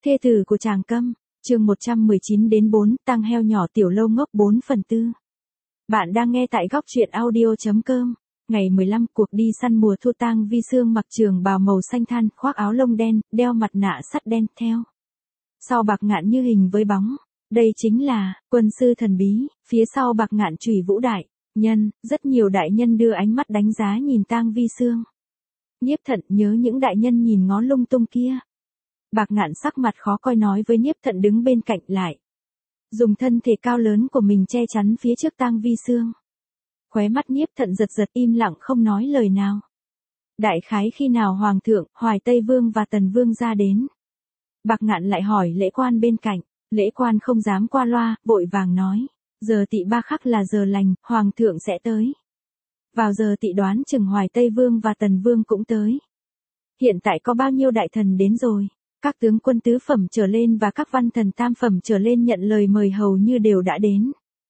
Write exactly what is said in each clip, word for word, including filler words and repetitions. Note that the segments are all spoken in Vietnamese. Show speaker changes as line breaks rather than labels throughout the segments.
Thê tử của Tràng Câm, chương một trăm mười chín đến bốn, tang heo nhỏ tiểu lâu ngốc bốn phần tư. Bạn đang nghe tại góc truyện audio.com. Ngày mười lăm, cuộc đi săn mùa thu. Tang Vi Sương mặc trường bào màu xanh than, khoác áo lông đen, đeo mặt nạ sắt đen theo. Sau Bạc Ngạn như hình với bóng. Đây chính là quân sư thần bí. Phía sau Bạc Ngạn Trùy Vũ đại nhân, rất nhiều đại nhân đưa ánh mắt đánh giá nhìn Tang Vi Sương. Nhiếp Thận nhớ những đại nhân nhìn ngó lung tung kia. Bạc Ngạn sắc mặt khó coi nói với Nhiếp Thận đứng bên cạnh lại. Dùng thân thể cao lớn của mình che chắn phía trước Tang Vi Sương. Khóe mắt Nhiếp Thận giật giật im lặng không nói lời nào. Đại khái khi nào Hoàng thượng, Hoài Tây Vương và Tần Vương ra đến. Bạc Ngạn lại hỏi lễ quan bên cạnh. Lễ quan không dám qua loa, vội vàng nói. Giờ tỵ ba khắc là giờ lành, Hoàng thượng sẽ tới. Vào giờ tỵ đoán chừng Hoài Tây Vương và Tần Vương cũng tới. Hiện tại có bao nhiêu đại thần đến rồi? Các tướng quân tứ phẩm trở lên và các văn thần tam phẩm trở lên nhận lời mời hầu như đều đã đến.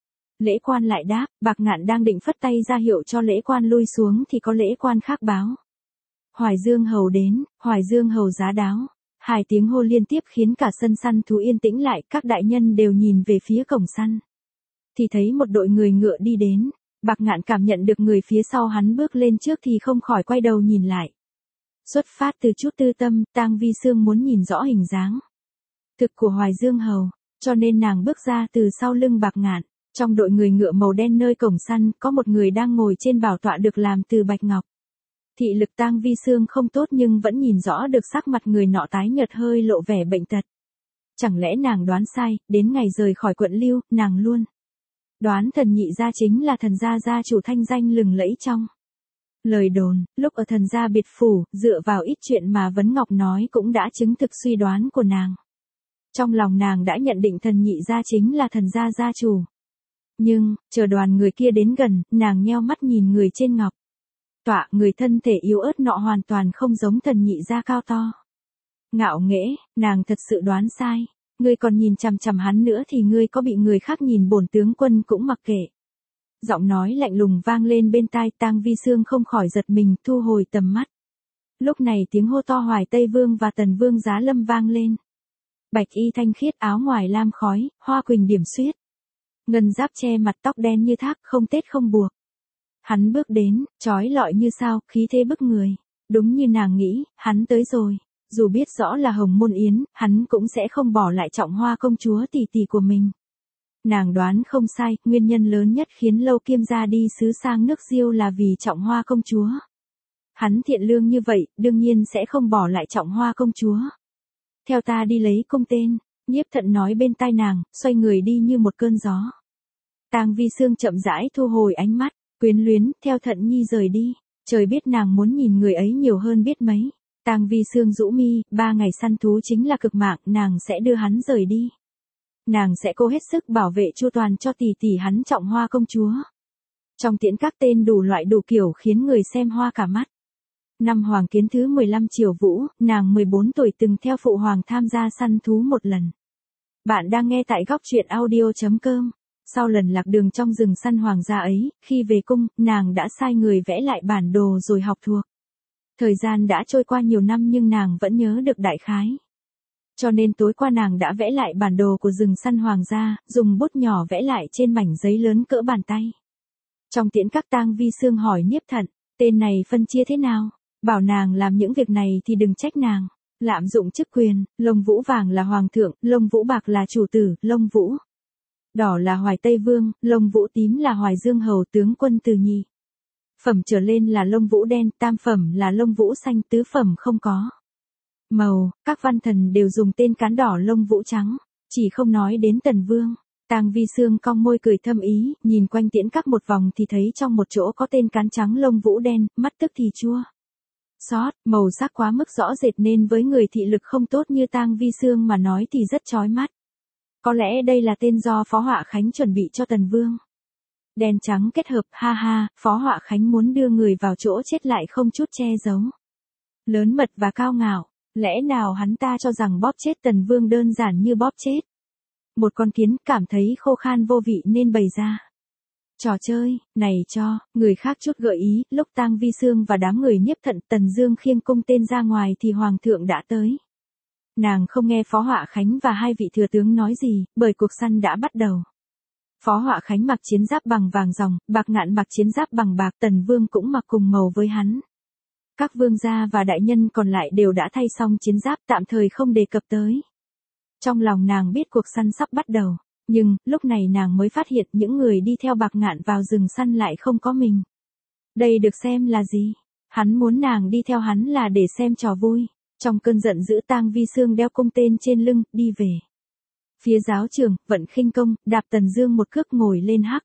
Lễ quan lại đáp, Bạc Ngạn đang định phất tay ra hiệu cho lễ quan lui xuống thì có lễ quan khác báo. Hoài Dương hầu đến, Hoài Dương hầu giá đáo. Hai tiếng hô liên tiếp khiến cả sân săn thú yên tĩnh lại, các đại nhân đều nhìn về phía cổng săn. Thì thấy một đội người ngựa đi đến, Bạc Ngạn cảm nhận được người phía sau hắn bước lên trước thì không khỏi quay đầu nhìn lại. Xuất phát từ chút tư tâm, Tang Vi Sương muốn nhìn rõ hình dáng thực của Hoài Dương hầu, cho nên nàng bước ra từ sau lưng Bạc Ngạn. Trong đội người ngựa màu đen nơi cổng săn, có một người đang ngồi trên bảo tọa được làm từ bạch ngọc. Thị lực Tang Vi Sương không tốt nhưng vẫn nhìn rõ được sắc mặt người nọ tái nhợt hơi lộ vẻ bệnh tật. Chẳng lẽ nàng đoán sai, đến ngày rời khỏi quận Lưu, nàng luôn đoán thần nhị gia chính là thần gia gia chủ thanh danh lừng lẫy trong lời đồn. Lúc ở thần gia biệt phủ, dựa vào ít chuyện mà Vấn Ngọc nói cũng đã chứng thực suy đoán của nàng. Trong lòng nàng đã nhận định thần nhị gia chính là thần gia gia chủ. Nhưng, chờ đoàn người kia đến gần, nàng nheo mắt nhìn người trên ngọc tọa, người thân thể yếu ớt nọ hoàn toàn không giống thần nhị gia cao to. Ngạo nghễ, nàng thật sự đoán sai. Ngươi còn nhìn chằm chằm hắn nữa thì ngươi có bị người khác nhìn bổn tướng quân cũng mặc kệ. Giọng nói lạnh lùng vang lên bên tai, Tang Vi Sương không khỏi giật mình, thu hồi tầm mắt. Lúc này tiếng hô to Hoài Tây Vương và Tần Vương giá lâm vang lên. Bạch y thanh khiết, áo ngoài lam khói, hoa quỳnh điểm xuyết. Ngân giáp che mặt, tóc đen như thác, không tết không buộc. Hắn bước đến, chói lọi như sao, khí thế bức người. Đúng như nàng nghĩ, hắn tới rồi. Dù biết rõ là Hồng Môn Yến, hắn cũng sẽ không bỏ lại Trọng Hoa công chúa tỷ tỷ của mình. Nàng đoán không sai, nguyên nhân lớn nhất khiến Lâu Kiêm gia đi xứ sang nước Diêu là vì Trọng Hoa công chúa. Hắn thiện lương như vậy, đương nhiên sẽ không bỏ lại Trọng Hoa công chúa. Theo ta đi lấy cung tên, Nhiếp Thận nói bên tai nàng, xoay người đi như một cơn gió. Tang Vi Sương chậm rãi thu hồi ánh mắt, quyến luyến, theo Thận Nhi rời đi. Trời biết nàng muốn nhìn người ấy nhiều hơn biết mấy. Tang Vi Sương rũ mi, ba ngày săn thú chính là cực mạng, nàng sẽ đưa hắn rời đi. Nàng sẽ cố hết sức bảo vệ chu toàn cho tỷ tỷ hắn Trọng Hoa công chúa. Trong tiễn các tên đủ loại đủ kiểu khiến người xem hoa cả mắt. Năm Hoàng Kiến thứ mười lăm Triều Vũ, nàng mười bốn tuổi từng theo phụ hoàng tham gia săn thú một lần. Bạn đang nghe tại góc truyện audio.com. Sau lần lạc đường trong rừng săn hoàng gia ấy, khi về cung, nàng đã sai người vẽ lại bản đồ rồi học thuộc. Thời gian đã trôi qua nhiều năm nhưng nàng vẫn nhớ được đại khái. Cho nên tối qua nàng đã vẽ lại bản đồ của rừng săn hoàng gia, dùng bút nhỏ vẽ lại trên mảnh giấy lớn cỡ bàn tay. Trong tiễn các, Tang Vi Sương hỏi Nhiếp Thận, tên này phân chia thế nào? Bảo nàng làm những việc này thì đừng trách nàng. Lạm dụng chức quyền, lông vũ vàng là hoàng thượng, lông vũ bạc là chủ tử, lông vũ đỏ là Hoài Tây Vương, lông vũ tím là Hoài Dương hầu tướng quân từ nhị phẩm trở lên là lông vũ đen, tam phẩm là lông vũ xanh, tứ phẩm không có màu. Các văn thần đều dùng tên cán đỏ lông vũ trắng, chỉ không nói đến Tần Vương. Tang Vi Sương cong môi cười thâm ý, nhìn quanh tiễn các một vòng thì thấy trong một chỗ có tên cán trắng lông vũ đen, mắt tức thì chua xót, màu sắc quá mức rõ rệt nên với người thị lực không tốt như Tang Vi Sương mà nói thì rất chói mắt. Có lẽ đây là tên do Phó Họa Khánh chuẩn bị cho Tần Vương. Đen trắng kết hợp, ha ha, Phó Họa Khánh muốn đưa người vào chỗ chết lại không chút che giấu. Lớn mật và cao ngạo, lẽ nào hắn ta cho rằng bóp chết Tần Vương đơn giản như bóp chết một con kiến, cảm thấy khô khan vô vị nên bày ra trò chơi này cho người khác chút gợi ý. Lúc Tang Vi Sương và đám người Nhiếp Thận, Tần Dương khiêng cung tên ra ngoài thì hoàng thượng đã tới. Nàng không nghe Phó Họa Khánh và hai vị thừa tướng nói gì, bởi cuộc săn đã bắt đầu. Phó Họa Khánh mặc chiến giáp bằng vàng ròng, Bạc Ngạn mặc chiến giáp bằng bạc, Tần Vương cũng mặc cùng màu với hắn. Các vương gia và đại nhân còn lại đều đã thay xong chiến giáp, tạm thời không đề cập tới. Trong lòng nàng biết cuộc săn sắp bắt đầu, nhưng lúc này nàng mới phát hiện những người đi theo Bạc Ngạn vào rừng săn lại không có mình. Đây được xem là gì? Hắn muốn nàng đi theo hắn là để xem trò vui. Trong cơn giận dữ, Tang Vi Sương đeo cung tên trên lưng, đi về. Phía giáo trường, Vận Khinh Công, đạp Tần Dương một cước ngồi lên hắc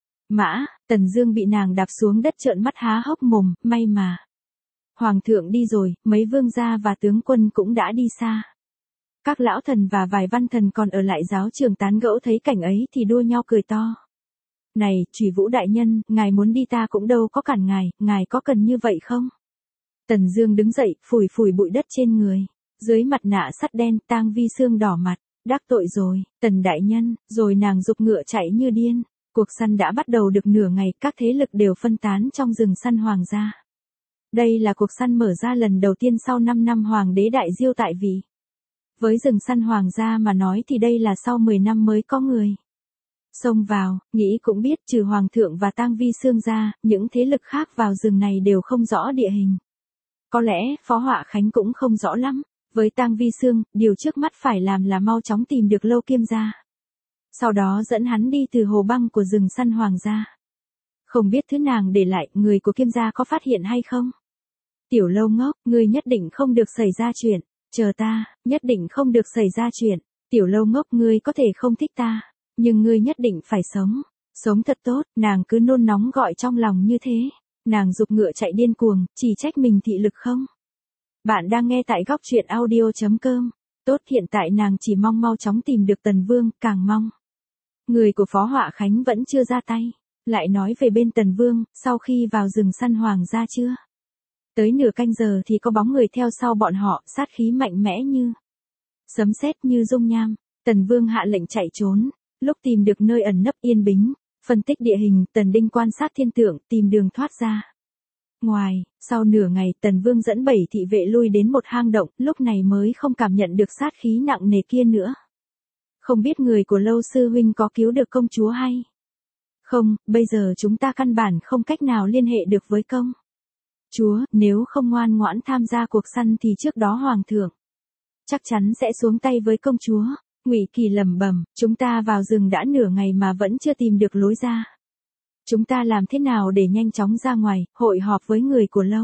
mã, Tần Dương bị nàng đạp xuống đất trợn mắt há hốc mồm, may mà. Hoàng thượng đi rồi, mấy vương gia và tướng quân cũng đã đi xa. Các lão thần và vài văn thần còn ở lại giáo trường tán gẫu, thấy cảnh ấy thì đua nhau cười to. Này, Trùy Vũ đại nhân, ngài muốn đi ta cũng đâu có cản ngài, ngài có cần như vậy không? Tần Dương đứng dậy, phủi phủi bụi đất trên người. Dưới mặt nạ sắt đen, Tang Vi Sương đỏ mặt, đắc tội rồi, Tần đại nhân, rồi nàng giục ngựa chạy như điên. Cuộc săn đã bắt đầu được nửa ngày, các thế lực đều phân tán trong rừng săn hoàng gia. Đây là cuộc săn mở ra lần đầu tiên sau năm năm hoàng đế đại diêu tại vị. Với rừng săn hoàng gia mà nói thì đây là sau mười năm mới có người xông vào, nghĩ cũng biết trừ hoàng thượng và Tang Vi Sương ra, những thế lực khác vào rừng này đều không rõ địa hình. Có lẽ, Phó Họa Khánh cũng không rõ lắm. Với Tang Vi Sương, điều trước mắt phải làm là mau chóng tìm được Lâu Kiêm gia. Sau đó dẫn hắn đi từ hồ băng của rừng săn hoàng gia. Không biết thứ nàng để lại, người của Kiêm gia có phát hiện hay không? Tiểu Lâu ngốc, ngươi nhất định không được xảy ra chuyện. Chờ ta, nhất định không được xảy ra chuyện. Tiểu Lâu ngốc, ngươi có thể không thích ta, nhưng ngươi nhất định phải sống. Sống thật tốt, nàng cứ nôn nóng gọi trong lòng như thế. Nàng giục ngựa chạy điên cuồng, chỉ trách mình thị lực không. Bạn đang nghe tại góc truyện audio chấm com. Tốt, hiện tại nàng chỉ mong mau chóng tìm được Tần Vương, càng mong. Người của Phó Họa Khánh vẫn chưa ra tay. Lại nói về bên Tần Vương, sau khi vào rừng săn hoàng gia chưa tới nửa canh giờ thì có bóng người theo sau bọn họ, sát khí mạnh mẽ như sấm sét, như dung nham. Tần Vương hạ lệnh chạy trốn. Lúc tìm được nơi ẩn nấp yên bính, phân tích địa hình, Tần Đinh quan sát thiên tượng, tìm đường thoát ra. Ngoài, sau nửa ngày, Tần Vương dẫn bảy thị vệ lui đến một hang động, lúc này mới không cảm nhận được sát khí nặng nề kia nữa. Không biết người của Lâu sư huynh có cứu được công chúa hay không, bây giờ chúng ta căn bản không cách nào liên hệ được với công chúa, nếu không ngoan ngoãn tham gia cuộc săn thì trước đó hoàng thượng chắc chắn sẽ xuống tay với công chúa. Ngụy Kỳ lẩm bẩm, chúng ta vào rừng đã nửa ngày mà vẫn chưa tìm được lối ra. Chúng ta làm thế nào để nhanh chóng ra ngoài, hội họp với người của Lâu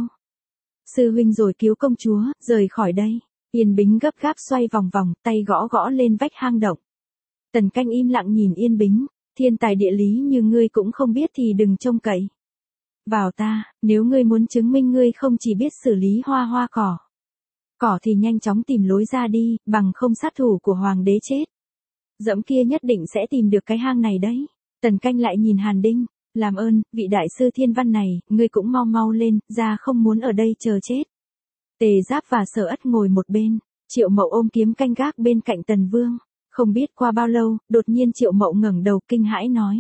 sư huynh rồi cứu công chúa, rời khỏi đây. Yên Bính gấp gáp xoay vòng vòng, tay gõ gõ lên vách hang động. Tần Canh im lặng nhìn Yên Bính, thiên tài địa lý như ngươi cũng không biết thì đừng trông cậy vào ta, nếu ngươi muốn chứng minh ngươi không chỉ biết xử lý hoa hoa cỏ. Cỏ thì nhanh chóng tìm lối ra đi, bằng không sát thủ của hoàng đế chết dẫm kia nhất định sẽ tìm được cái hang này đấy. Tần Canh lại nhìn Hàn Đinh, làm ơn, vị đại sư thiên văn này, ngươi cũng mau mau lên, ra không muốn ở đây chờ chết. Tề Giáp và Sở Ất ngồi một bên, Triệu Mậu ôm kiếm canh gác bên cạnh Tần Vương. Không biết qua bao lâu, đột nhiên Triệu Mậu ngẩng đầu kinh hãi nói.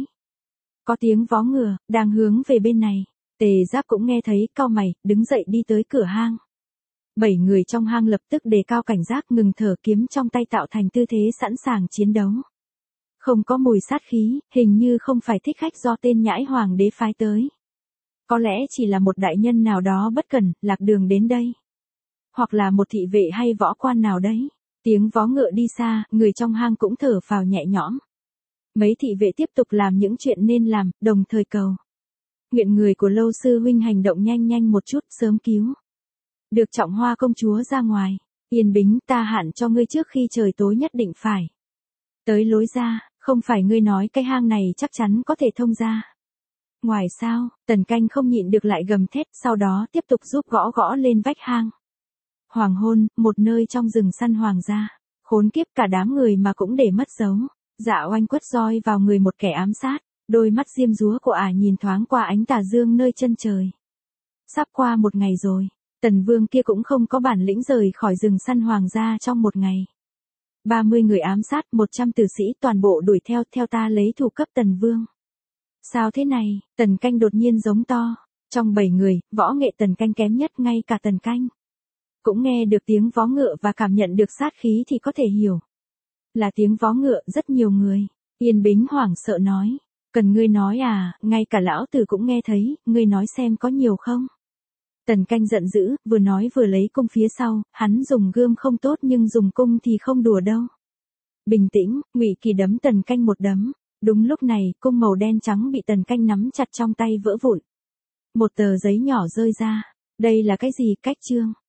Có tiếng vó ngựa, đang hướng về bên này. Tề Giáp cũng nghe thấy, cau mày, đứng dậy đi tới cửa hang. Bảy người trong hang lập tức đề cao cảnh giác, ngừng thở, kiếm trong tay tạo thành tư thế sẵn sàng chiến đấu. Không có mùi sát khí, hình như không phải thích khách do tên nhãi hoàng đế phái tới. Có lẽ chỉ là một đại nhân nào đó bất cẩn, lạc đường đến đây. Hoặc là một thị vệ hay võ quan nào đấy. Tiếng vó ngựa đi xa, người trong hang cũng thở phào nhẹ nhõm. Mấy thị vệ tiếp tục làm những chuyện nên làm, đồng thời cầu nguyện người của Lâu sư huynh hành động nhanh nhanh một chút, sớm cứu được Trọng Hoa công chúa ra ngoài. Yên Bính, ta hạn cho ngươi trước khi trời tối nhất định phải tới lối ra, không phải ngươi nói cái hang này chắc chắn có thể thông ra ngoài sao? Tần Canh không nhịn được lại gầm thét, sau đó tiếp tục giúp gõ gõ lên vách hang. Hoàng hôn, một nơi trong rừng săn hoàng gia. Khốn kiếp, cả đám người mà cũng để mất dấu. Dạ Oanh quất roi vào người một kẻ ám sát. Đôi mắt diêm dúa của ả nhìn thoáng qua ánh tà dương nơi chân trời. Sắp qua một ngày rồi. Tần Vương kia cũng không có bản lĩnh rời khỏi rừng săn hoàng gia trong một ngày. ba mươi người ám sát, một trăm tử sĩ toàn bộ đuổi theo, theo ta lấy thủ cấp Tần Vương. Sao thế này? Tần Canh đột nhiên giống to. Trong bảy người, võ nghệ Tần Canh kém nhất, ngay cả Tần Canh cũng nghe được tiếng vó ngựa và cảm nhận được sát khí thì có thể hiểu. Là tiếng vó ngựa rất nhiều người. Yên Bính hoảng sợ nói. Cần ngươi nói à, ngay cả lão tử cũng nghe thấy, ngươi nói xem có nhiều không? Tần Canh giận dữ, vừa nói vừa lấy cung phía sau, hắn dùng gươm không tốt nhưng dùng cung thì không đùa đâu. Bình tĩnh, Ngụy Kỳ đấm Tần Canh một đấm. Đúng lúc này, cung màu đen trắng bị Tần Canh nắm chặt trong tay vỡ vụn. Một tờ giấy nhỏ rơi ra. Đây là cái gì? Cách chương.